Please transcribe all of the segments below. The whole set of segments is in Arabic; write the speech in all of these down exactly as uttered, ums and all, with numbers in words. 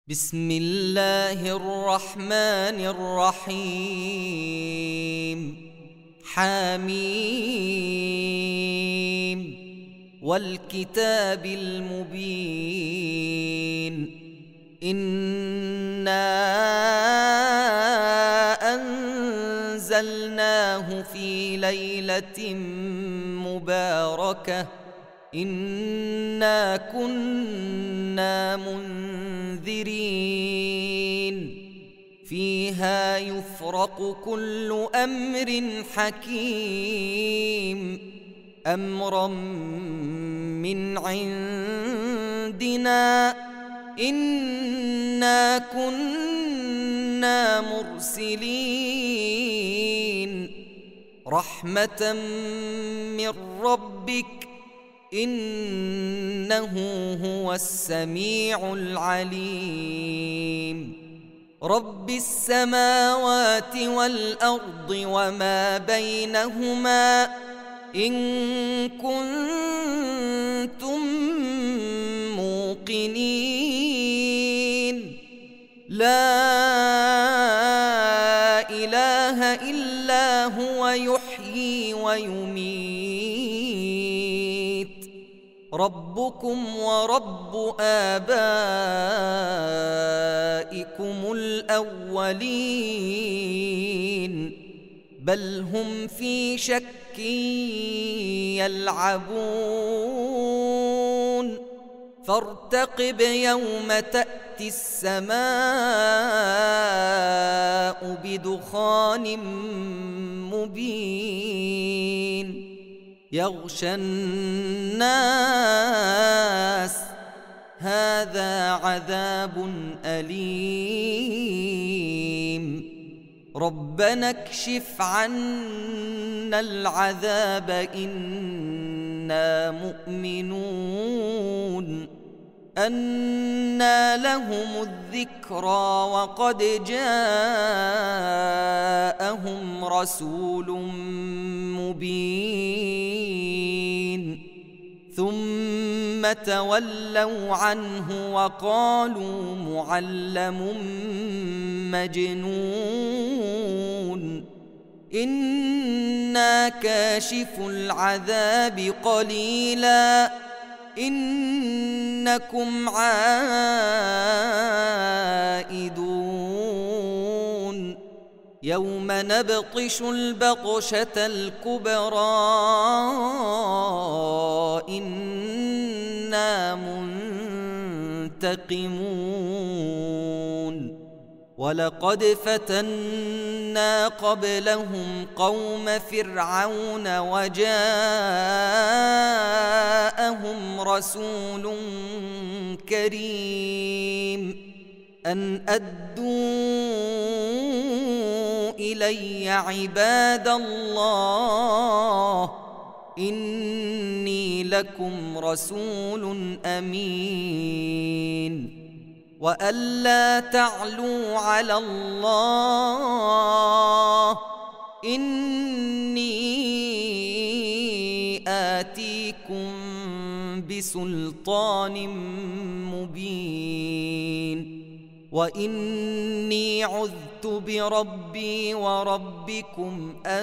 بسم الله الرحمن الرحيم. حميم والكتاب المبين. إنا أنزلناه في ليلة مباركة إنا كنا منذرين فيها يفرق كل أمر حكيم أمرا من عندنا إنا كنا مرسلين رحمة من ربك إنه هو السميع العليم. رب السماوات والأرض وما بينهما إن كنتم موقنين لا إله إلا هو يحيي ويميت ربكم ورب آبائكم الأولين بل هم في شك يلعبون فارتقب يوم تأتي السماء بدخان مبين يغشى الناس هذا عذاب أليم ربنا اكشف عنا العذاب إنا مؤمنون أنى لهم الذكرى وقد جاءهم رسول مبين ثم تولوا عنه وقالوا معلم مجنون إنا كاشف العذاب قليلا إنكم عائدون يوم نبطش البطشة الكبرى إنا منتقمون ولقد فتنا قبلهم قوم فرعون وجاءهم رسول كريم أن أدوا إلي عباد الله إني لكم رسول أمين وألا تعلوا على الله إني آتيكم بسلطان مبين وإني عذت بربي وربكم أن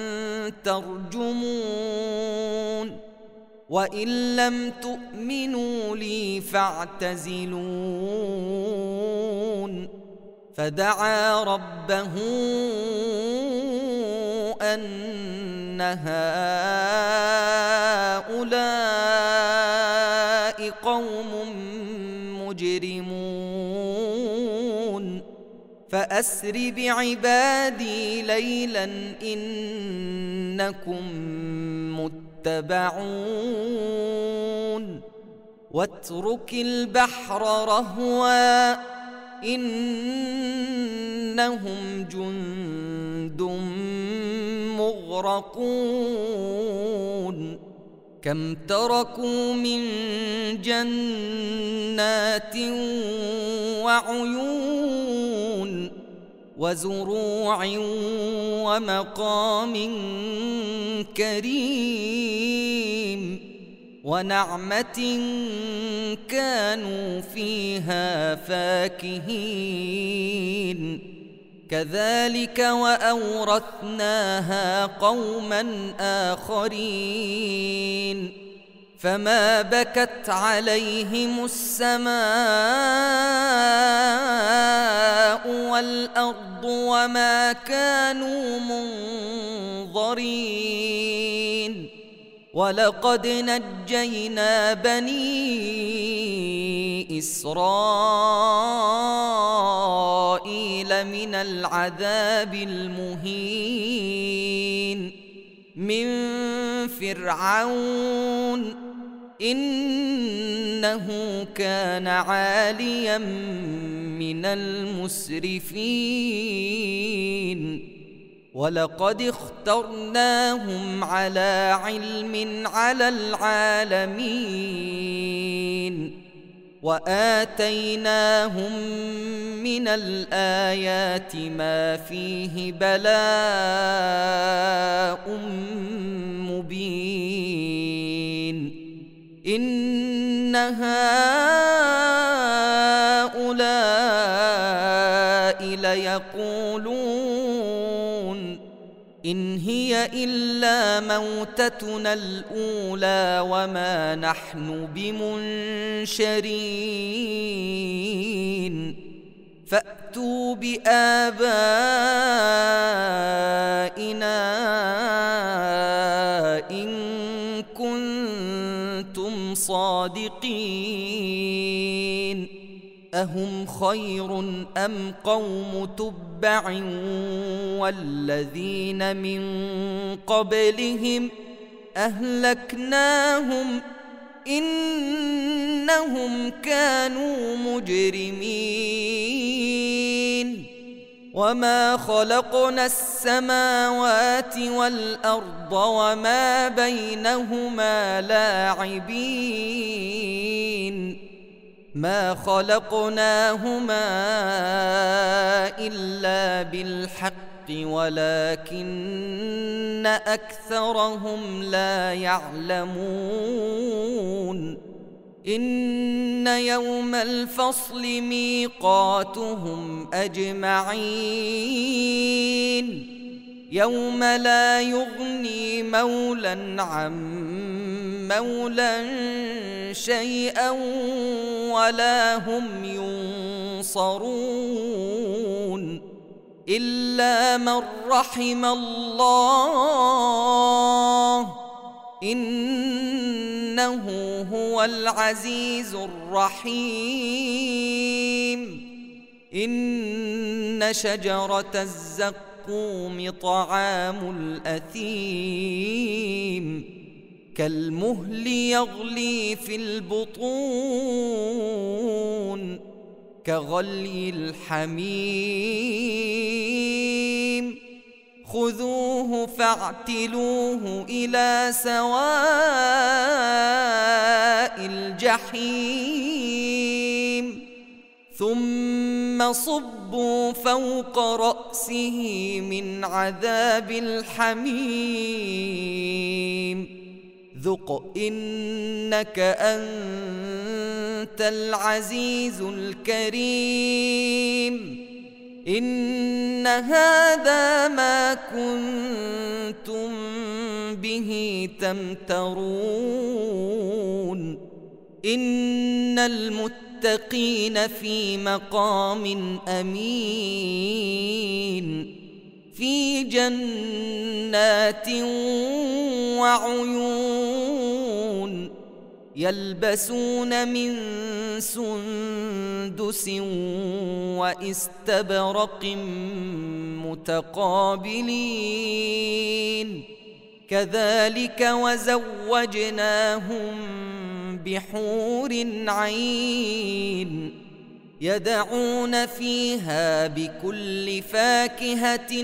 ترجمون وإن لم تؤمنوا لي فاعتزلون فدعا ربه أن هؤلاء قوم مجرمون فأسر بعبادي ليلا إنكم متبعون واترك البحر رهوا إنهم جند مغرقون كم تركوا من جنات وعيون وزروع ومقام كريم ونعمة كانوا فيها فاكهين كذلك وأورثناها قوما آخرين فما بكت عليهم السماء والأرض وما كانوا منظرين ولقد نجينا بني إسرائيل من العذاب المهين من فرعون إنه كان عاليا من المسرفين ولقد اخترناهم على علم على العالمين وآتيناهم من الآيات ما فيه بلاء مبين إن هؤلاء ليقولون إن هي إلا موتتنا الأولى وما نحن بمنشرين فأتوا بآبائنا إن كنتم صادقين أهم خير أم قوم تبع والذين من قبلهم أهلكناهم إنهم كانوا مجرمين وما خلقنا السماوات والأرض وما بينهما لاعبين ما خلقناهما إلا بالحق ولكن أكثرهم لا يعلمون إن يوم الفصل ميقاتهم أجمعين يوم لا يغني مولى عن مولى شيئا ولا هم ينصرون إلا من رحم الله إنه هو العزيز الرحيم إن شجرة الزقوم طعام الأثيم كالمهل يغلي في البطون كغلي الحميم خذوه فاعتلوه إلى سواء الجحيم ثم صبوا فوق رأسه من عذاب الحميم ذق إنك أنت العزيز الكريم إن هذا ما كنتم به تمترون إن المتقين في مقام أمين في جنات وعيون يلبسون من سندس واستبرق متقابلين كذلك وزوجناهم بحور عين يدعون فيها بكل فاكهة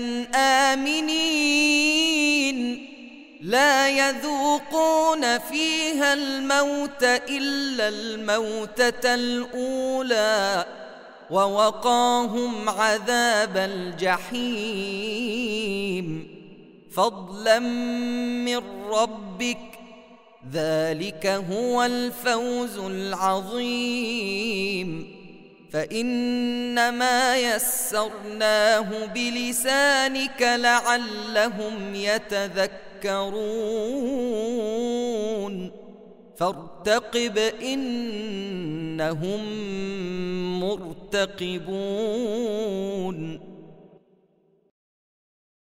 آمنين لا يذوقون فيها الموت إلا الموتة الأولى ووقاهم عذاب الجحيم فضلا من ربك ذلك هو الفوز العظيم. فإنما يسرناه بلسانك لعلهم يتذكرون فارتقب إنهم مرتقبون